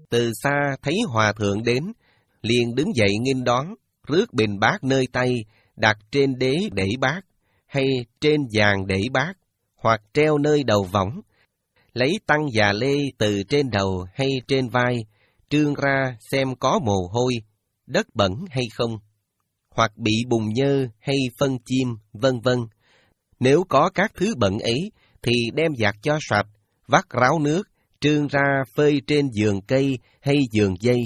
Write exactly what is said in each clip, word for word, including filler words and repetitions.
Từ xa thấy hòa thượng đến, liền đứng dậy nghênh đón, rước bình bát nơi tay, đặt trên đế để bát, hay trên giàn để bát, hoặc treo nơi đầu võng, lấy tăng và lê từ trên đầu hay trên vai, trương ra xem có mồ hôi, đất bẩn hay không, hoặc bị bùn nhơ hay phân chim, vân vân. Nếu có các thứ bẩn ấy, thì đem giặt cho sạch, vắt ráo nước, trương ra phơi trên giường cây hay giường dây.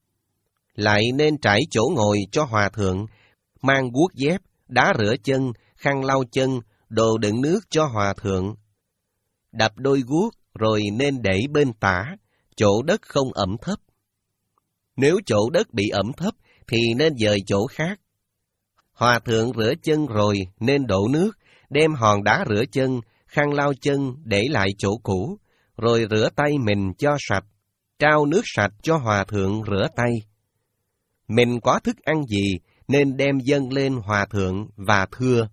Lại nên trải chỗ ngồi cho hòa thượng, mang guốc dép, đá rửa chân, khăn lau chân, đồ đựng nước cho hòa thượng. Đập đôi guốc rồi nên để bên tả, chỗ đất không ẩm thấp. Nếu chỗ đất bị ẩm thấp thì nên dời chỗ khác. Hòa thượng rửa chân rồi nên đổ nước, đem hòn đá rửa chân, khăn lau chân để lại chỗ cũ, rồi rửa tay mình cho sạch, trao nước sạch cho hòa thượng rửa tay. Mình có thức ăn gì nên đem dâng lên hòa thượng và thưa: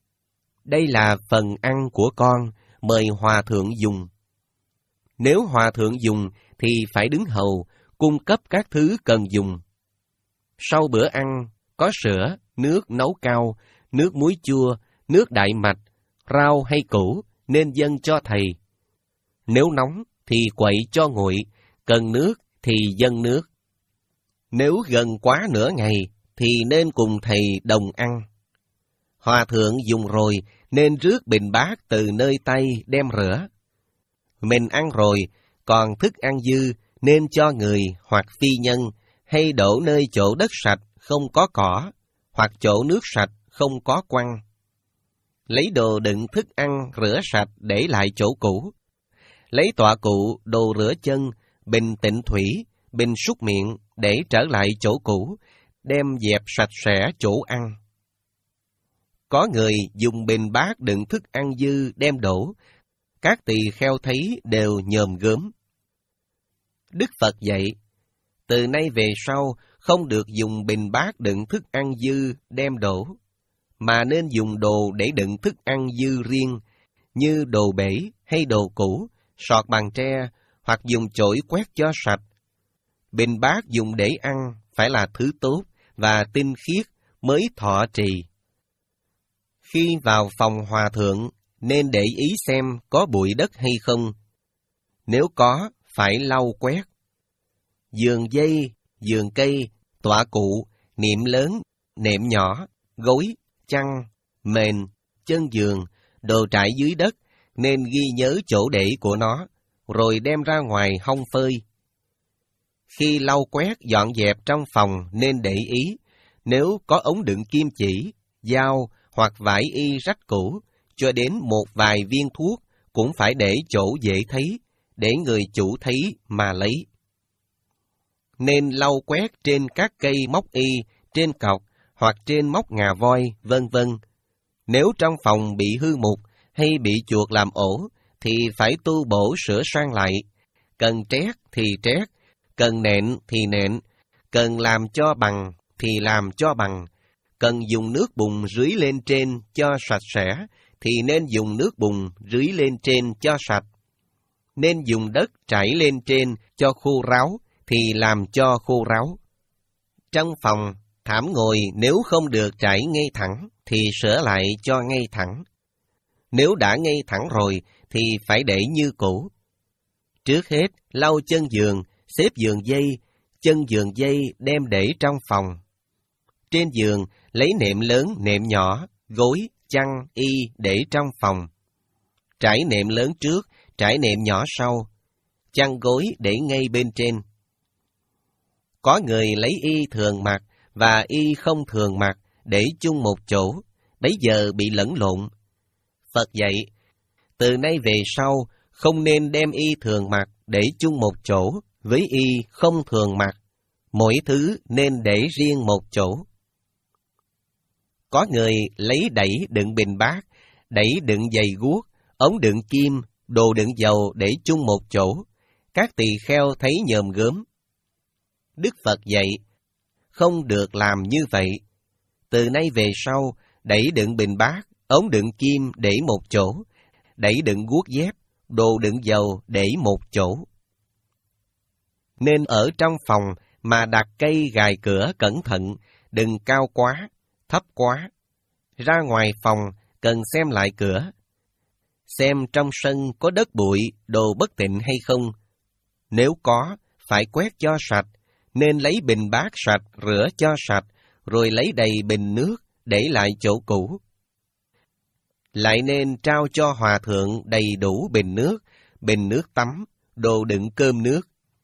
đây là phần ăn của con, mời hòa thượng dùng. Nếu hòa thượng dùng thì phải đứng hầu, cung cấp các thứ cần dùng. Sau bữa ăn, có sữa, nước nấu cao, nước muối chua, nước đại mạch, rau hay củ nên dâng cho thầy. Nếu nóng thì quậy cho nguội, cần nước thì dâng nước. Nếu gần quá nửa ngày thì nên cùng thầy đồng ăn. Hòa thượng dùng rồi nên rước bình bát từ nơi tay đem rửa. Mình ăn rồi, còn thức ăn dư nên cho người hoặc phi nhân, hay đổ nơi chỗ đất sạch không có cỏ, hoặc chỗ nước sạch không có quăng. Lấy đồ đựng thức ăn rửa sạch để lại chỗ cũ. Lấy tọa cụ, đồ rửa chân, bình tịnh thủy, bình súc miệng để trở lại chỗ cũ, đem dẹp sạch sẽ chỗ ăn. Có người dùng bình bát đựng thức ăn dư đem đổ, các tỳ kheo thấy đều nhòm gớm. Đức Phật dạy, từ nay về sau không được dùng bình bát đựng thức ăn dư đem đổ, mà nên dùng đồ để đựng thức ăn dư riêng, như đồ bể hay đồ cũ, sọt bằng tre, hoặc dùng chổi quét cho sạch. Bình bát dùng để ăn phải là thứ tốt và tinh khiết mới thọ trì. Khi vào phòng hòa thượng, nên để ý xem có bụi đất hay không. Nếu có, phải lau quét. Giường dây, giường cây, tọa cụ, niệm lớn, nệm nhỏ, gối, chăn, mền, chân giường, đồ trải dưới đất, nên ghi nhớ chỗ để của nó, rồi đem ra ngoài hong phơi. Khi lau quét dọn dẹp trong phòng nên để ý, nếu có ống đựng kim chỉ, dao hoặc vải y rách cũ, cho đến một vài viên thuốc cũng phải để chỗ dễ thấy, để người chủ thấy mà lấy. Nên lau quét trên các cây móc y, trên cọc hoặc trên móc ngà voi, vân vân. Nếu trong phòng bị hư mục hay bị chuột làm ổ, thì phải tu bổ sửa sang lại. Cần trét thì trét, cần nện thì nện, cần làm cho bằng thì làm cho bằng, cần dùng nước bùn rưới lên trên cho sạch sẽ, thì nên dùng nước bùn rưới lên trên cho sạch. Nên dùng đất trải lên trên cho khô ráo, thì làm cho khô ráo. Trong phòng, thảm ngồi nếu không được trải ngay thẳng, thì sửa lại cho ngay thẳng. Nếu đã ngay thẳng rồi, thì phải để như cũ. Trước hết, lau chân giường, xếp giường dây, chân giường dây đem để trong phòng. Trên giường, lấy nệm lớn, nệm nhỏ, gối, chăn, y để trong phòng. Trải nệm lớn trước, trải nệm nhỏ sau. Chăn gối để ngay bên trên. Có người lấy y thường mặc và y không thường mặc để chung một chỗ, bấy giờ bị lẫn lộn. Phật dạy, từ nay về sau không nên đem y thường mặc để chung một chỗ với y không thường mặc, mỗi thứ nên để riêng một chỗ. Có người lấy đẩy đựng bình bát, đẩy đựng giày guốc, ống đựng kim, đồ đựng dầu để chung một chỗ, các tỳ kheo thấy nhòm gớm. Đức Phật dạy, không được làm như vậy. Từ nay về sau, đẩy đựng bình bát, ống đựng kim để một chỗ, đẩy đựng guốc dép, đồ đựng dầu để một chỗ. Nên ở trong phòng mà đặt cây gài cửa cẩn thận, đừng cao quá, thấp quá. Ra ngoài phòng, cần xem lại cửa. Xem trong sân có đất bụi, đồ bất tịnh hay không. Nếu có, phải quét cho sạch, nên lấy bình bát sạch rửa cho sạch, rồi lấy đầy bình nước, để lại chỗ cũ. Lại nên trao cho hòa thượng đầy đủ bình nước, bình nước tắm, đồ đựng cơm nước.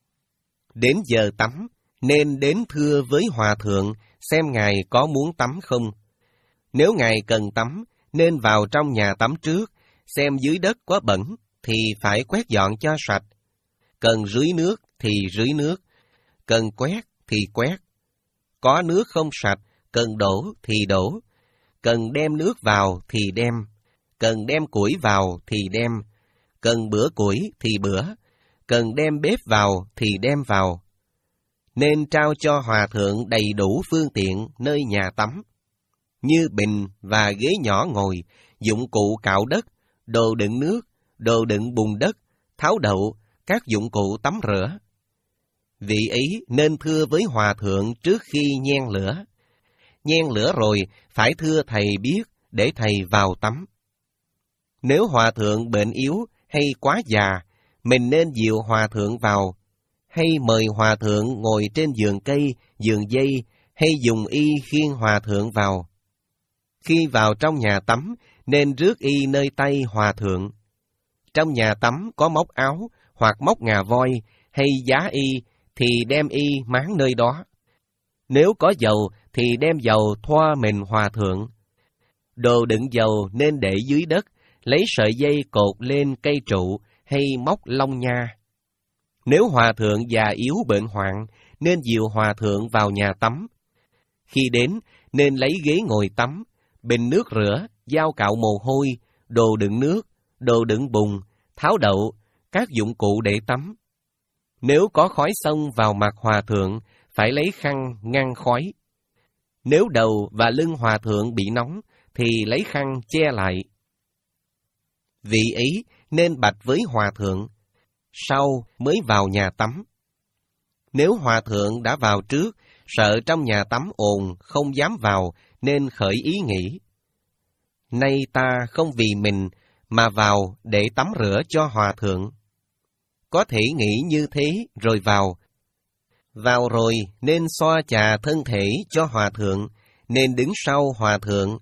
Đến giờ tắm, nên đến thưa với hòa thượng, xem ngài có muốn tắm không. Nếu ngài cần tắm, nên vào trong nhà tắm trước, xem dưới đất có bẩn, thì phải quét dọn cho sạch. Cần rưới nước thì rưới nước, cần quét thì quét. Có nước không sạch, cần đổ thì đổ, cần đem nước vào thì đem, cần đem củi vào thì đem, cần bữa củi thì bữa, cần đem bếp vào thì đem vào. Nên trao cho hòa thượng đầy đủ phương tiện nơi nhà tắm, như bình và ghế nhỏ ngồi, dụng cụ cạo đất, đồ đựng nước, đồ đựng bùn đất, tháo đậu, các dụng cụ tắm rửa. Vị ấy nên thưa với hòa thượng trước khi nhen lửa. Nhen lửa rồi, phải thưa thầy biết, để thầy vào tắm. Nếu hòa thượng bệnh yếu hay quá già, mình nên dìu hòa thượng vào, hay mời hòa thượng ngồi trên giường cây, giường dây, hay dùng y khiêng hòa thượng vào. Khi vào trong nhà tắm, nên rước y nơi tay hòa thượng. Trong nhà tắm có móc áo, hoặc móc ngà voi, hay giá y, thì đem y máng nơi đó. Nếu có dầu, thì đem dầu thoa mình hòa thượng. Đồ đựng dầu nên để dưới đất, lấy sợi dây cột lên cây trụ, hay móc lông nha. Nếu hòa thượng già yếu bệnh hoạn, nên dìu hòa thượng vào nhà tắm. Khi đến, nên lấy ghế ngồi tắm, bình nước rửa, dao cạo mồ hôi, đồ đựng nước, đồ đựng bùn, tháo đậu, các dụng cụ để tắm. Nếu có khói xông vào mặt hòa thượng, phải lấy khăn ngăn khói. Nếu đầu và lưng hòa thượng bị nóng, thì lấy khăn che lại. Vị ấy nên bạch với hòa thượng, sau mới vào nhà tắm. Nếu hòa thượng đã vào trước, sợ trong nhà tắm ồn không dám vào, nên khởi ý nghĩ: nay ta không vì mình mà vào để tắm rửa cho hòa thượng. Có thể nghĩ như thế rồi vào. Vào rồi nên xoa chà thân thể cho hòa thượng, nên đứng sau hòa thượng.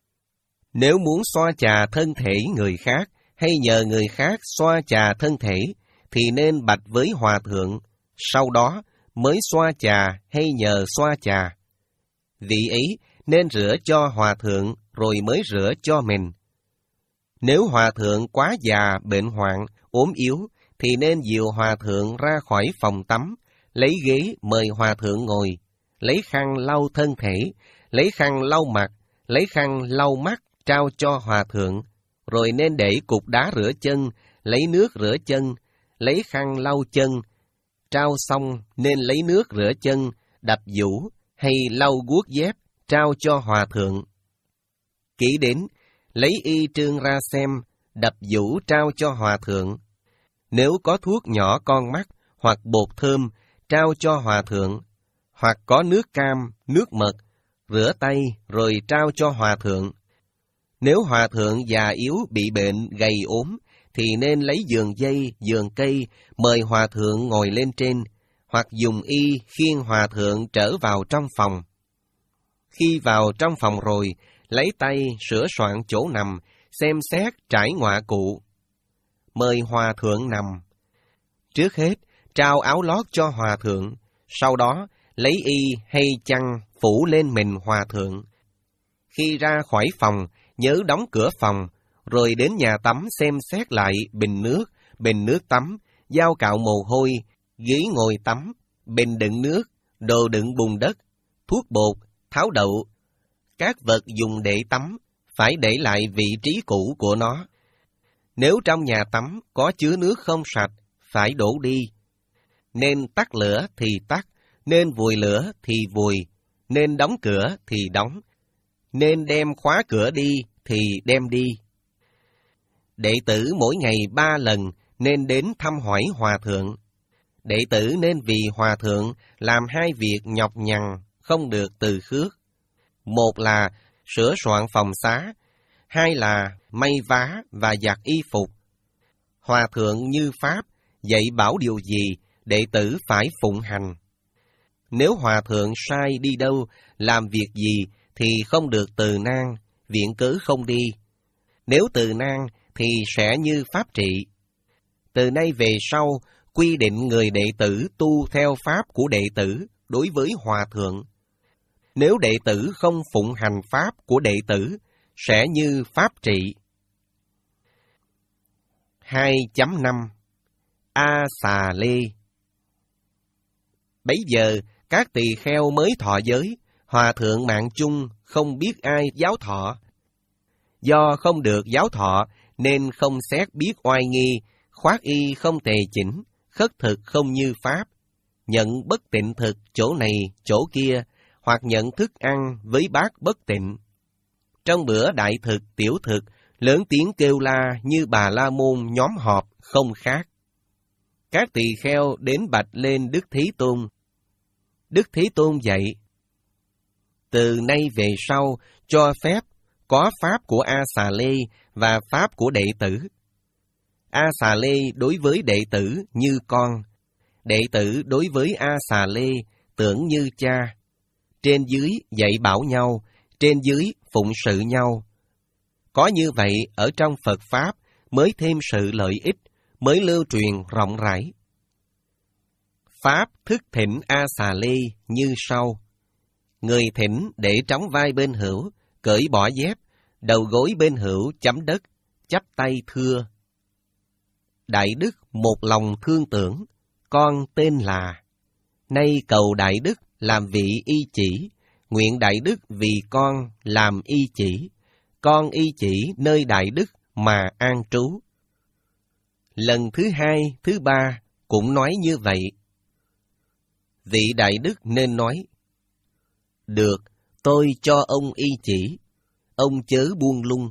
Nếu muốn xoa chà thân thể người khác, hay nhờ người khác xoa chà thân thể, thì nên bạch với hòa thượng, sau đó mới xoa chà hay nhờ xoa chà. Vị ấy nên rửa cho hòa thượng rồi mới rửa cho mình. Nếu hòa thượng quá già, bệnh hoạn, ốm yếu, thì nên dìu hòa thượng ra khỏi phòng tắm, lấy ghế mời hòa thượng ngồi, lấy khăn lau thân thể, lấy khăn lau mặt, lấy khăn lau mắt trao cho hòa thượng, rồi nên để cục đá rửa chân, lấy nước rửa chân, lấy khăn lau chân. Trao xong nên lấy nước rửa chân, đập vũ hay lau guốc dép, trao cho hòa thượng. Kỹ đến, lấy y trương ra xem, đập vũ trao cho hòa thượng. Nếu có thuốc nhỏ con mắt, hoặc bột thơm, trao cho hòa thượng, hoặc có nước cam, nước mật, rửa tay rồi trao cho hòa thượng. Nếu hòa thượng già yếu bị bệnh, gầy ốm, thì nên lấy giường dây, giường cây, mời hòa thượng ngồi lên trên, hoặc dùng y khiêng hòa thượng trở vào trong phòng. Khi vào trong phòng rồi, lấy tay sửa soạn chỗ nằm, xem xét trải ngọa cụ. Mời hòa thượng nằm. Trước hết, trao áo lót cho hòa thượng, sau đó lấy y hay chăn phủ lên mình hòa thượng. Khi ra khỏi phòng, nhớ đóng cửa phòng, rồi đến nhà tắm xem xét lại bình nước, bình nước tắm, dao cạo mồ hôi, ghế ngồi tắm, bình đựng nước, đồ đựng bùn đất, thuốc bột, tháo đậu. Các vật dùng để tắm, phải để lại vị trí cũ của nó. Nếu trong nhà tắm có chứa nước không sạch, phải đổ đi. Nên tắt lửa thì tắt, nên vùi lửa thì vùi, nên đóng cửa thì đóng, nên đem khóa cửa đi thì đem đi. Đệ tử mỗi ngày ba lần nên đến thăm hỏi hòa thượng. đệ tử nên vì hòa thượng làm hai việc nhọc nhằn, không được từ khước. Một là sửa soạn phòng xá, hai là may vá và giặt y phục. Hòa thượng như Pháp dạy bảo điều gì, đệ tử phải phụng hành. Nếu hòa thượng sai đi đâu, làm việc gì, thì không được từ nan, viện cớ không đi. Nếu từ nan, thì sẽ như Pháp trị. Từ nay về sau, quy định người đệ tử tu theo Pháp của đệ tử đối với hòa thượng. Nếu đệ tử không phụng hành Pháp của đệ tử, sẽ như Pháp trị. hai chấm năm A Xà Lê. Bấy giờ, các tỳ kheo mới thọ giới, hòa thượng Mạng Chung không biết ai giáo thọ. Do không được giáo thọ, nên không xét biết oai nghi, khoác y không tề chỉnh, khất thực không như Pháp, nhận bất tịnh thực chỗ này, chỗ kia, hoặc nhận thức ăn với bát bất tịnh. Trong bữa đại thực, tiểu thực, lớn tiếng kêu la như Bà La Môn nhóm họp, không khác. Các tỳ kheo đến bạch lên Đức Thế Tôn. Đức Thế Tôn dạy: từ nay về sau, cho phép có Pháp của A Xà Lê và Pháp của đệ tử. A Xà Lê đối với đệ tử như con, đệ tử đối với A Xà Lê tưởng như cha. Trên dưới dạy bảo nhau, trên dưới phụng sự nhau. Có như vậy ở trong Phật Pháp mới thêm sự lợi ích, mới lưu truyền rộng rãi. Pháp thức thỉnh A Xà Lê như sau. Người thỉnh để trống vai bên hữu, cởi bỏ dép, đầu gối bên hữu chấm đất, chắp tay thưa: Đại Đức một lòng thương tưởng, con tên là. Nay cầu Đại Đức làm vị y chỉ, nguyện Đại Đức vì con làm y chỉ, con y chỉ nơi Đại Đức mà an trú. Lần thứ hai, thứ ba cũng nói như vậy. Vị Đại Đức nên nói: được, tôi cho ông y chỉ, ông chớ buông lung.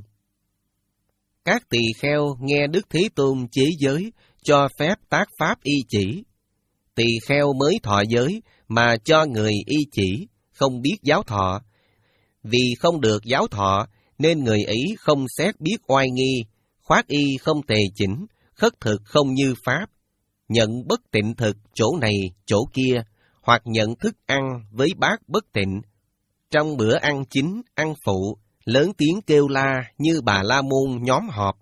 Các tỳ kheo nghe Đức Thế Tôn chế giới, cho phép tác pháp y chỉ. Tỳ kheo mới thọ giới mà cho người y chỉ, không biết giáo thọ. Vì không được giáo thọ, nên người ấy không xét biết oai nghi, khoác y không tề chỉnh, khất thực không như Pháp, nhận bất tịnh thực chỗ này, chỗ kia, hoặc nhận thức ăn với bát bất tịnh. Trong bữa ăn chính, ăn phụ, lớn tiếng kêu la như Bà La Môn nhóm họp.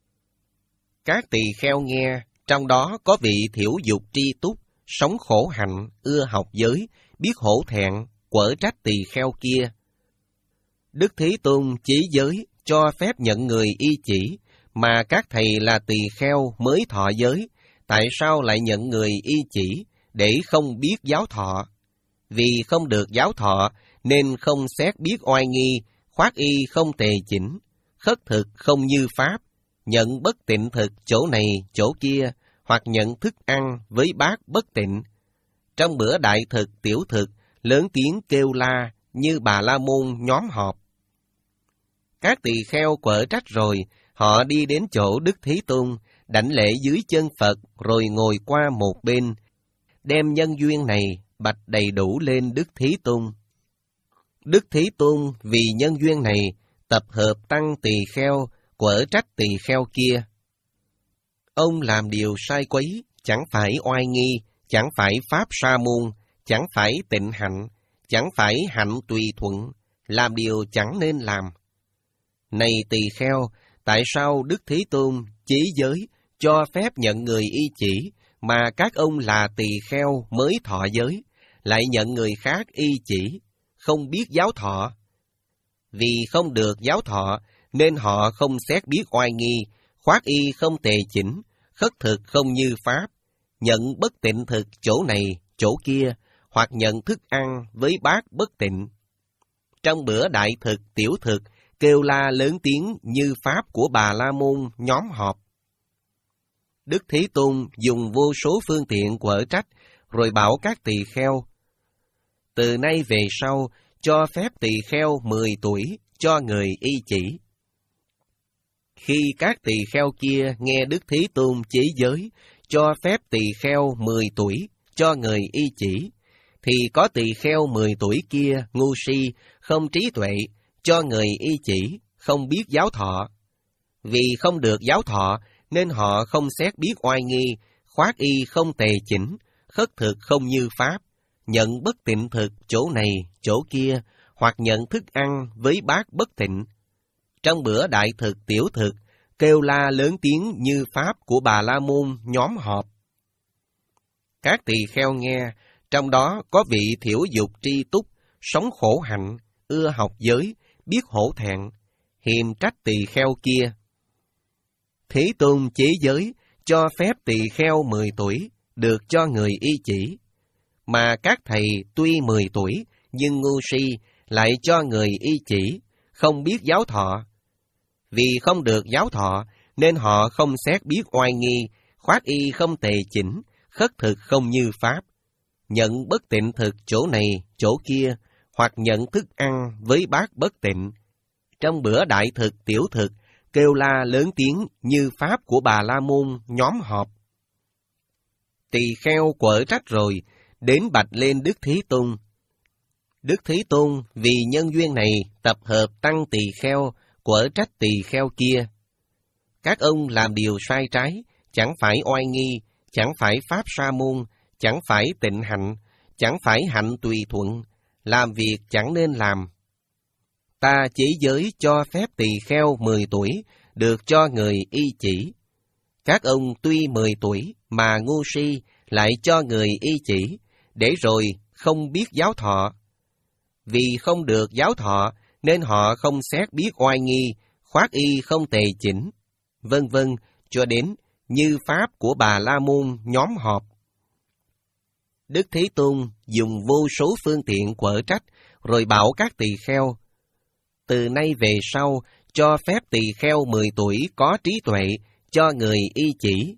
Các tỳ kheo nghe, trong đó có vị thiểu dục tri túc, sống khổ hạnh, ưa học giới, biết hổ thẹn, quở trách tỳ kheo kia. Đức Thế Tôn chế giới, cho phép nhận người y chỉ, mà các thầy là tỳ kheo mới thọ giới, tại sao lại nhận người y chỉ, để không biết giáo thọ? Vì không được giáo thọ, nên không xét biết oai nghi, khoác y không tề chỉnh, khất thực không như Pháp, nhận bất tịnh thực chỗ này, chỗ kia, hoặc nhận thức ăn với bát bất tịnh. Trong bữa đại thực, tiểu thực, lớn tiếng kêu la như Bà La Môn nhóm họp. Các tỳ kheo quở trách rồi, họ đi đến chỗ Đức Thế Tôn, đảnh lễ dưới chân Phật, rồi ngồi qua một bên, đem nhân duyên này bạch đầy đủ lên Đức Thế Tôn. Đức Thế Tôn vì nhân duyên này, tập hợp tăng tỳ kheo, quở trách tỳ kheo kia. Ông làm điều sai quấy, chẳng phải oai nghi, chẳng phải pháp sa môn, chẳng phải tịnh hạnh, chẳng phải hạnh tùy thuận, làm điều chẳng nên làm. Này tỳ kheo, tại sao Đức Thế Tôn chế giới, cho phép nhận người y chỉ, mà các ông là tỳ kheo mới thọ giới, lại nhận người khác y chỉ, không biết giáo thọ? Vì không được giáo thọ, nên họ không xét biết oai nghi, khoác y không tề chỉnh, khất thực không như Pháp, nhận bất tịnh thực chỗ này, chỗ kia, hoặc nhận thức ăn với bát bất tịnh. Trong bữa đại thực, tiểu thực, kêu la lớn tiếng như Pháp của Bà La Môn nhóm họp. Đức Thế Tôn dùng vô số phương tiện quở trách, rồi bảo các tỳ kheo: từ nay về sau, cho phép tỳ kheo mười tuổi, cho người y chỉ. Khi các tỳ kheo kia nghe Đức Thế Tôn chế giới, cho phép tỳ kheo mười tuổi cho người y chỉ, thì có tỳ kheo mười tuổi kia ngu si, không trí tuệ, cho người y chỉ, không biết giáo thọ. Vì không được giáo thọ, nên họ không xét biết oai nghi, khoác y không tề chỉnh, khất thực không như pháp, nhận bất tịnh thực chỗ này, chỗ kia, hoặc nhận thức ăn với bát bất tịnh. Trong bữa đại thực tiểu thực, kêu la lớn tiếng như pháp của Bà La Môn nhóm họp. Các tỳ kheo nghe, trong đó có vị thiểu dục tri túc, sống khổ hạnh, ưa học giới, biết hổ thẹn, hiềm trách tỳ kheo kia. Thế Tôn chế giới, cho phép tỳ kheo mười tuổi, được cho người y chỉ. Mà các thầy tuy mười tuổi, nhưng ngu si, lại cho người y chỉ, không biết giáo thọ. Vì không được giáo thọ, nên họ không xét biết oai nghi, khoác y không tề chỉnh, khất thực không như pháp, nhận bất tịnh thực chỗ này, chỗ kia, hoặc nhận thức ăn với bát bất tịnh. Trong bữa đại thực tiểu thực, kêu la lớn tiếng như pháp của Bà La Môn nhóm họp. Tỳ kheo quở trách rồi, đến bạch lên Đức Thế Tôn. Đức Thế Tôn vì nhân duyên này tập hợp tăng tỳ kheo, quở trách tỳ kheo kia. Các ông làm điều sai trái, chẳng phải oai nghi, chẳng phải pháp sa môn, chẳng phải tịnh hạnh, chẳng phải hạnh tùy thuận, làm việc chẳng nên làm. Ta chế giới cho phép tỳ kheo mười tuổi, được cho người y chỉ. Các ông tuy mười tuổi mà ngu si, lại cho người y chỉ, để rồi không biết giáo thọ. Vì không được giáo thọ, nên họ không xét biết oai nghi, khoác y không tề chỉnh, vân vân, cho đến như pháp của Bà La Môn nhóm họp. Đức Thế Tôn dùng vô số phương tiện quở trách, rồi bảo các tỳ kheo, từ nay về sau, cho phép tỳ kheo mười tuổi có trí tuệ, cho người y chỉ.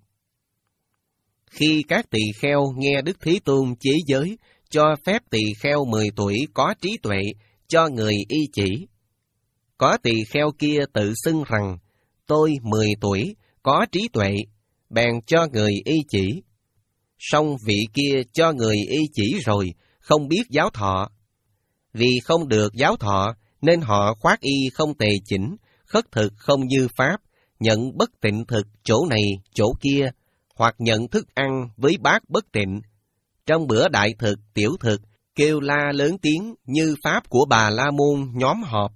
Khi các tỳ kheo nghe Đức Thế Tôn chế giới, cho phép tỳ kheo mười tuổi có trí tuệ, cho người y chỉ. Có tỳ kheo kia tự xưng rằng, tôi mười tuổi, có trí tuệ, bèn cho người y chỉ. Song vị kia cho người y chỉ rồi, không biết giáo thọ. Vì không được giáo thọ, nên họ khoác y không tề chỉnh, khất thực không như pháp, nhận bất tịnh thực chỗ này, chỗ kia, hoặc nhận thức ăn với bát bất tịnh. Trong bữa đại thực, tiểu thực, kêu la lớn tiếng như pháp của Bà La Môn nhóm họp.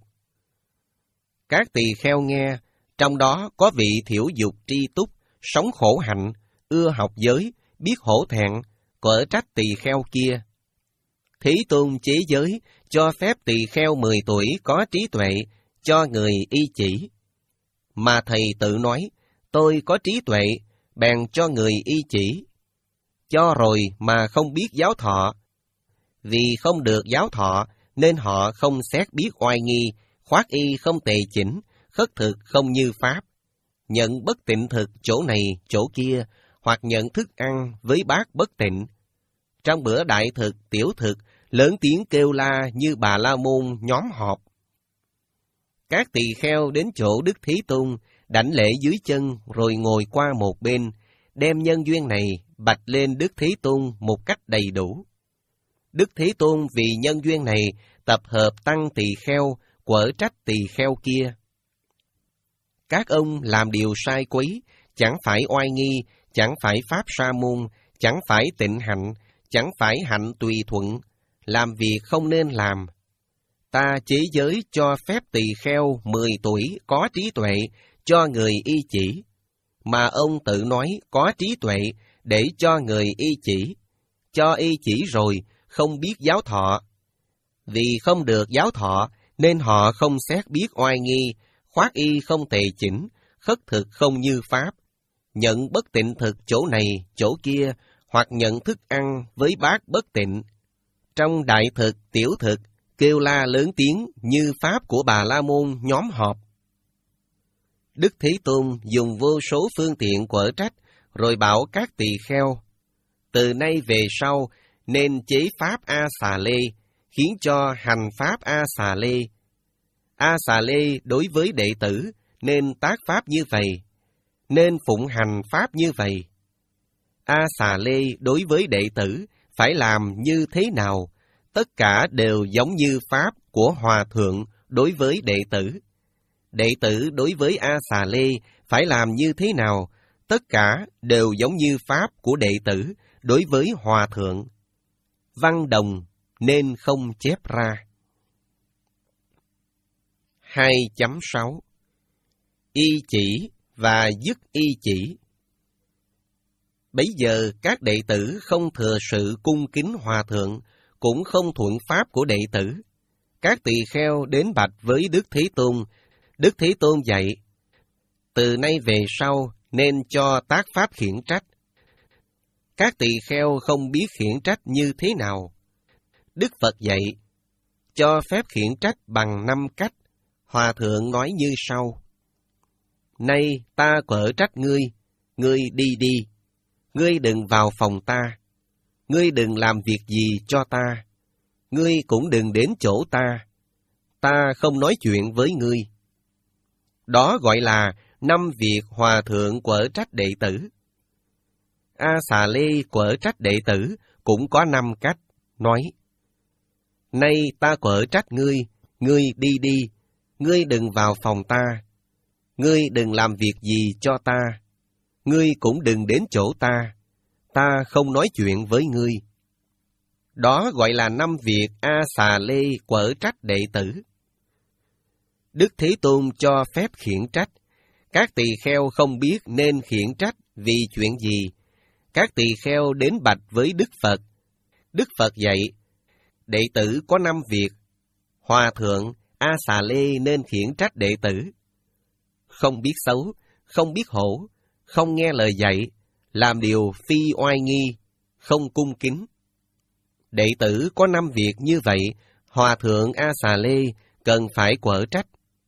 Các tỳ kheo nghe, trong đó có vị thiểu dục tri túc, sống khổ hạnh, ưa học giới, biết hổ thẹn, quở trách tỳ kheo kia. Thế Tôn chế giới, cho phép tỳ kheo mười tuổi có trí tuệ, cho người y chỉ. Mà thầy tự nói, tôi có trí tuệ, bèn cho người y chỉ. Cho rồi mà không biết giáo thọ. Vì không được giáo thọ, nên họ không xét biết oai nghi, khoác y không tề chỉnh, khất thực không như pháp, nhận bất tịnh thực chỗ này, chỗ kia, hoặc nhận thức ăn với bát bất tịnh. Trong bữa đại thực, tiểu thực, lớn tiếng kêu la như Bà La Môn nhóm họp. Các tỳ kheo đến chỗ Đức Thế Tôn, đảnh lễ dưới chân rồi ngồi qua một bên, đem nhân duyên này bạch lên Đức Thế Tôn một cách đầy đủ. Đức Thế Tôn vì nhân duyên này tập hợp tăng tỳ kheo, quở trách tỳ kheo kia. Các ông làm điều sai quấy, chẳng phải oai nghi, chẳng phải pháp sa môn, chẳng phải tịnh hạnh, chẳng phải hạnh tùy thuận, làm việc không nên làm. Ta chế giới cho phép tỳ kheo mười tuổi có trí tuệ, cho người y chỉ. Mà ông tự nói có trí tuệ, để cho người y chỉ. Cho y chỉ rồi, không biết giáo thọ. Vì không được giáo thọ, nên họ không xét biết oai nghi, khoác y không tề chỉnh, khất thực không như pháp, nhận bất tịnh thực chỗ này, chỗ kia, hoặc nhận thức ăn với bát bất tịnh. Trong đại thực, tiểu thực, kêu la lớn tiếng như pháp của Bà La Môn nhóm họp. Đức Thế Tôn dùng vô số phương tiện quở trách, rồi bảo các tỳ kheo, từ nay về sau nên chế pháp A Xà Lê, khiến cho hành pháp A Xà Lê. A Xà Lê đối với đệ tử nên tác pháp như vậy, nên phụng hành pháp như vậy. A Xà Lê đối với đệ tử phải làm như thế nào, tất cả đều giống như pháp của Hòa Thượng đối với đệ tử. Đệ tử đối với A Xà Lê phải làm như thế nào, tất cả đều giống như pháp của đệ tử đối với Hòa Thượng. Văn đồng nên không chép ra. hai chấm sáu Y chỉ và dứt y chỉ. Bấy giờ các đệ tử không thừa sự cung kính Hòa Thượng, cũng không thuận pháp của đệ tử. Các tỳ kheo đến bạch với Đức Thế Tôn. Đức Thế Tôn dạy, từ nay về sau nên cho tác pháp khiển trách. Các tỳ kheo không biết khiển trách như thế nào. Đức Phật dạy, cho phép khiển trách bằng năm cách. Hòa Thượng nói như sau: Nay ta quở trách ngươi, ngươi đi đi. Ngươi đừng vào phòng ta. Ngươi đừng làm việc gì cho ta. Ngươi cũng đừng đến chỗ ta. Ta không nói chuyện với ngươi. Đó gọi là năm việc Hòa Thượng quở trách đệ tử. A Xà Lê quở trách đệ tử cũng có năm cách, nói: Nay ta quở trách ngươi, ngươi đi đi. Ngươi đừng vào phòng ta. Ngươi đừng làm việc gì cho ta. Ngươi cũng đừng đến chỗ ta. Ta không nói chuyện với ngươi. Đó gọi là năm việc A Xà Lê quở trách đệ tử. Đức Thế Tôn cho phép khiển trách. Các tỳ kheo không biết nên khiển trách vì chuyện gì. Các tỳ kheo đến bạch với Đức Phật. Đức Phật dạy, đệ tử có năm việc. Hòa Thượng A Xà Lê nên khiển trách đệ tử: không biết xấu, không biết hổ, không nghe lời dạy, làm điều phi oai nghi, không cung kính. Đệ tử có năm việc như vậy, Hòa Thượng A Xà Lê cần phải quở trách.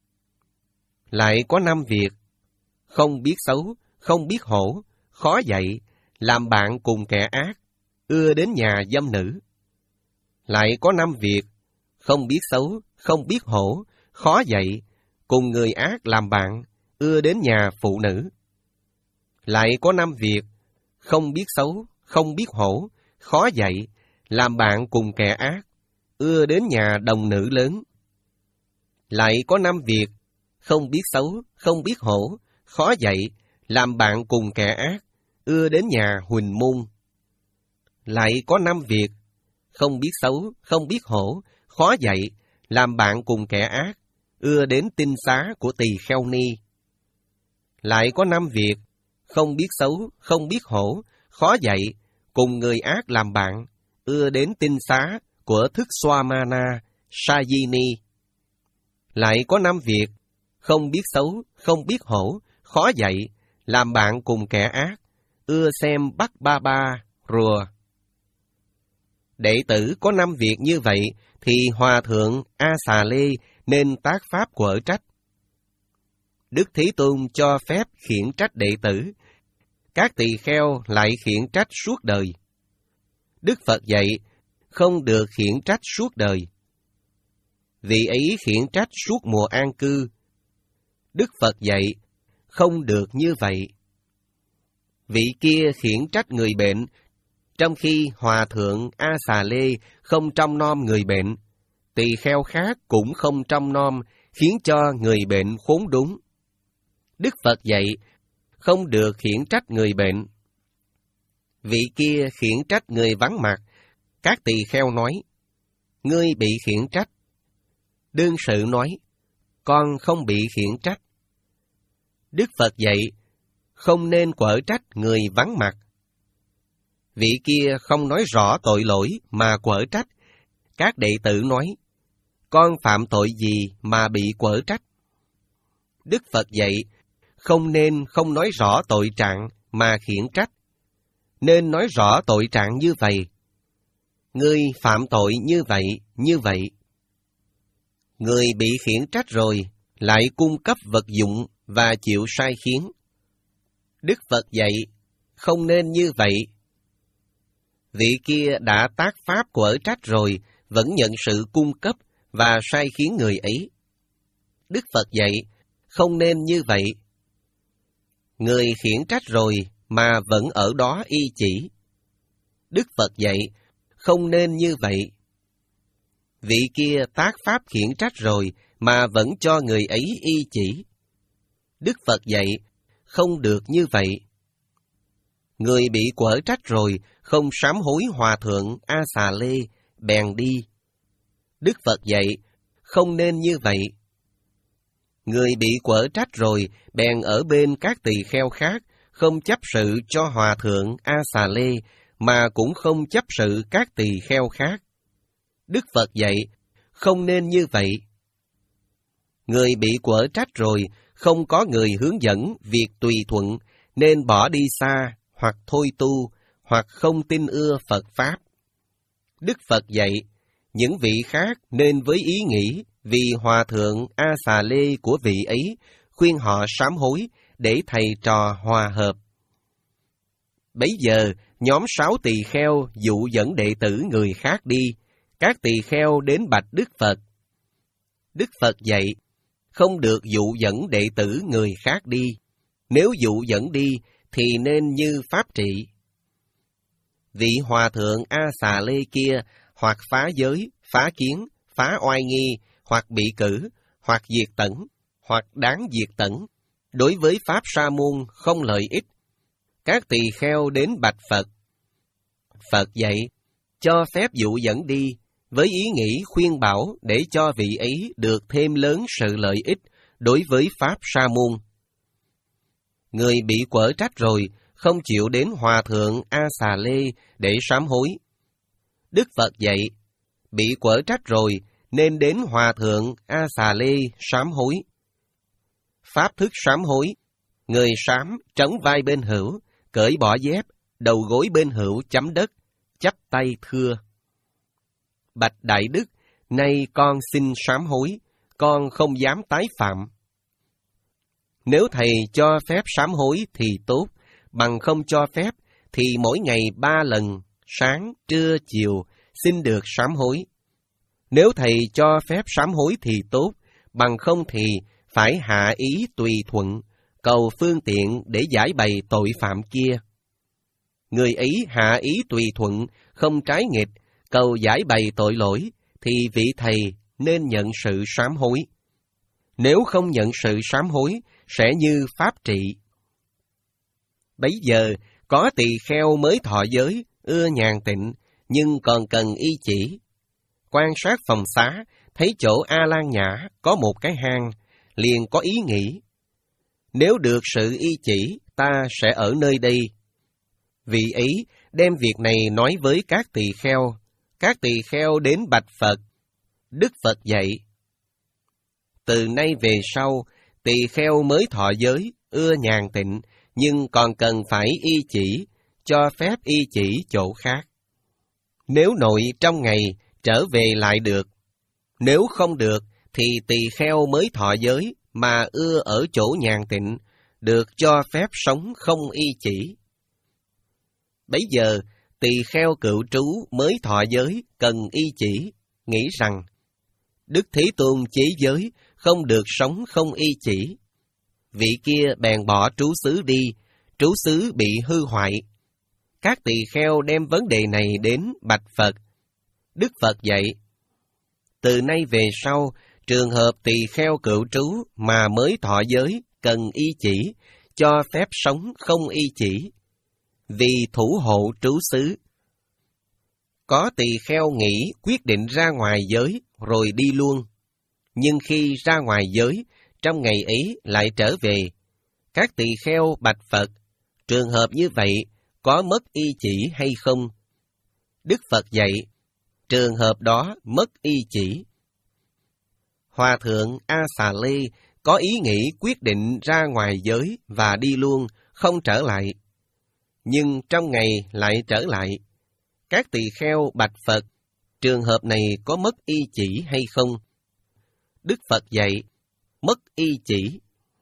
Lại có năm việc: không biết xấu, không biết hổ, khó dạy, làm bạn cùng kẻ ác, ưa đến nhà dâm nữ. Lại có năm việc: không biết xấu, không biết hổ, khó dạy, cùng người ác làm bạn, ưa đến nhà phụ nữ. Lại có năm việc: không biết xấu, không biết hổ, khó dạy, làm bạn cùng kẻ ác, ưa đến nhà đồng nữ lớn. Lại có năm việc: không biết xấu, không biết hổ, khó dạy, làm bạn cùng kẻ ác, ưa đến nhà huỳnh môn. Lại có năm việc: không biết xấu, không biết hổ, khó dạy, làm bạn cùng kẻ ác, ưa đến tinh xá của tỳ kheo ni. Lại có năm việc: không biết xấu, không biết hổ, khó dạy, cùng người ác làm bạn, ưa đến tinh xá của thức Swamana, Sajini. Lại có năm việc: không biết xấu, không biết hổ, khó dạy, làm bạn cùng kẻ ác, ưa xem bắt ba ba, rùa. Đệ tử có năm việc như vậy, thì Hòa Thượng A Xà Lê nên tác pháp quở trách. Đức Thế Tôn cho phép khiển trách đệ tử. Các tỳ kheo lại khiển trách suốt đời. Đức Phật dạy, không được khiển trách suốt đời. Vị ấy khiển trách suốt mùa an cư. Đức Phật dạy, không được như vậy. Vị kia khiển trách người bệnh, trong khi Hòa Thượng A Xà Lê không trông nom người bệnh, tỳ kheo khác cũng không trông nom, khiến cho người bệnh khốn đúng. Đức Phật dạy, không được khiển trách người bệnh. Vị kia khiển trách người vắng mặt, các tỳ kheo nói, ngươi bị khiển trách. Đương sự nói, con không bị khiển trách. Đức Phật dạy, không nên quở trách người vắng mặt. Vị kia không nói rõ tội lỗi mà quở trách. Các đệ tử nói, con phạm tội gì mà bị quở trách? Đức Phật dạy, không nên không nói rõ tội trạng mà khiển trách. Nên nói rõ tội trạng như vậy. Ngươi phạm tội như vậy, như vậy. Người bị khiển trách rồi, lại cung cấp vật dụng và chịu sai khiến. Đức Phật dạy, không nên như vậy. Vị kia đã tác pháp quở trách rồi, vẫn nhận sự cung cấp và sai khiến người ấy. Đức Phật dạy, không nên như vậy. Người khiển trách rồi mà vẫn ở đó y chỉ. Đức Phật dạy, không nên như vậy. Vị kia tác pháp khiển trách rồi mà vẫn cho người ấy y chỉ. Đức Phật dạy, không được như vậy. Người bị quở trách rồi, không sám hối hòa thượng A Xà Lê, bèn đi. Đức Phật dạy, không nên như vậy. Người bị quở trách rồi, bèn ở bên các tỳ kheo khác, không chấp sự cho hòa thượng A Xà Lê, mà cũng không chấp sự các tỳ kheo khác. Đức Phật dạy, không nên như vậy. Người bị quở trách rồi, không có người hướng dẫn việc tùy thuận, nên bỏ đi xa, hoặc thôi tu, hoặc không tin ưa Phật Pháp. Đức Phật dạy, những vị khác nên với ý nghĩ vì hòa thượng A Xà Lê của vị ấy, khuyên họ sám hối để thầy trò hòa hợp. Bấy giờ, nhóm sáu tỳ kheo dụ dẫn đệ tử người khác đi, các tỳ kheo đến bạch Đức Phật. Đức Phật dạy, không được dụ dẫn đệ tử người khác đi. Nếu dụ dẫn đi, thì nên như pháp trị. Vị hòa thượng A Xà Lê kia, hoặc phá giới, phá kiến, phá oai nghi, hoặc bị cử, hoặc diệt tẩn, hoặc đáng diệt tẩn, đối với pháp sa môn không lợi ích. Các tỳ kheo đến bạch Phật. Phật dạy, cho phép dụ dẫn đi, với ý nghĩ khuyên bảo để cho vị ấy được thêm lớn sự lợi ích đối với pháp sa môn. Người bị quở trách rồi, không chịu đến hòa thượng A Xà Lê để sám hối. Đức Phật dạy, bị quở trách rồi, nên đến hòa thượng A Xà Lê sám hối. Pháp thức sám hối, người sám trấn vai bên hữu, cởi bỏ dép, đầu gối bên hữu chấm đất, chắp tay thưa: Bạch Đại Đức, nay con xin sám hối, con không dám tái phạm. Nếu thầy cho phép sám hối thì tốt, bằng không cho phép thì mỗi ngày ba lần, sáng, trưa, chiều, xin được sám hối. Nếu thầy cho phép sám hối thì tốt, bằng không thì phải hạ ý tùy thuận, cầu phương tiện để giải bày tội phạm kia. Người ấy hạ ý tùy thuận, không trái nghịch, cầu giải bày tội lỗi, thì vị thầy nên nhận sự sám hối. Nếu không nhận sự sám hối, sẽ như pháp trị. Bấy giờ, có tỳ kheo mới thọ giới, ưa nhàn tịnh, nhưng còn cần y chỉ. Quan sát phòng xá, thấy chỗ A Lan Nhã có một cái hang, liền có ý nghĩ: nếu được sự y chỉ, ta sẽ ở nơi đây. Vị ấy đem việc này nói với các tỳ kheo. Các tỳ kheo đến bạch Phật. Đức Phật dạy: từ nay về sau, tỳ kheo mới thọ giới, ưa nhàn tịnh, nhưng còn cần phải y chỉ, cho phép y chỉ chỗ khác. Nếu nội trong ngày trở về lại được. Nếu không được, thì tỳ kheo mới thọ giới mà ưa ở chỗ nhàn tịnh, được cho phép sống không y chỉ. Bấy giờ, tỳ kheo cựu trú mới thọ giới cần y chỉ, nghĩ rằng Đức Thế Tôn chế giới, không được sống không y chỉ. Vị kia bèn bỏ trú xứ đi, trú xứ bị hư hoại. Các tỳ kheo đem vấn đề này đến bạch Phật. Đức Phật dạy: từ nay về sau, trường hợp tỳ kheo cựu trú mà mới thọ giới cần y chỉ, cho phép sống không y chỉ, vì thủ hộ trú xứ. Có tỳ kheo nghĩ quyết định ra ngoài giới rồi đi luôn, nhưng khi ra ngoài giới, trong ngày ấy lại trở về. Các tỳ kheo bạch Phật: trường hợp như vậy có mất y chỉ hay không? Đức Phật dạy: trường hợp đó mất y chỉ. Hòa thượng A Xà Lê có ý nghĩ quyết định ra ngoài giới và đi luôn, không trở lại. Nhưng trong ngày lại trở lại. Các tỳ kheo bạch Phật: trường hợp này có mất y chỉ hay không? Đức Phật dạy: mất y chỉ.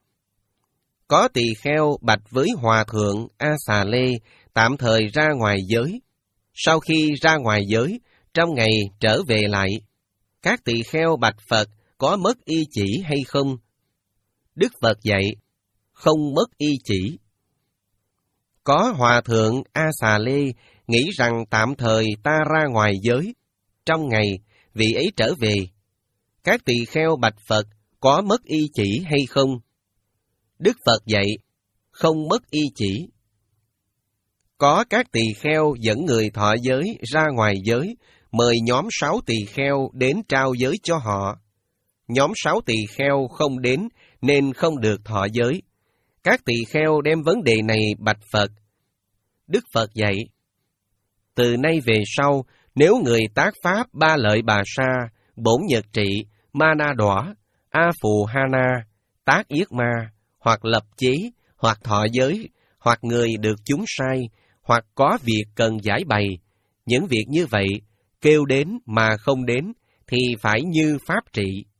Có tỳ kheo bạch với Hòa thượng A Xà Lê tạm thời ra ngoài giới. Sau khi ra ngoài giới, trong ngày trở về lại. Các tỳ kheo bạch Phật: có mất y chỉ hay không? Đức Phật dạy: không mất y chỉ. Có hòa thượng A Xà Lê nghĩ rằng tạm thời ta ra ngoài giới. Trong ngày, vị ấy trở về. Các tỳ kheo bạch Phật có mất y chỉ hay không? Đức Phật dạy, không mất y chỉ. Có các tỳ kheo dẫn người thọ giới ra ngoài giới, mời nhóm sáu tỳ kheo đến trao giới cho họ. Nhóm sáu tỳ kheo không đến nên không được thọ giới. Các tỳ kheo đem vấn đề này bạch Phật. Đức Phật dạy, từ nay về sau, nếu người tác pháp ba lợi bà sa, bổn nhật trị, ma na đọa, a phù ha na, tác yết ma, hoặc lập chế, hoặc thọ giới, hoặc người được chúng sai, hoặc có việc cần giải bày, những việc như vậy, kêu đến mà không đến, thì phải như pháp trị.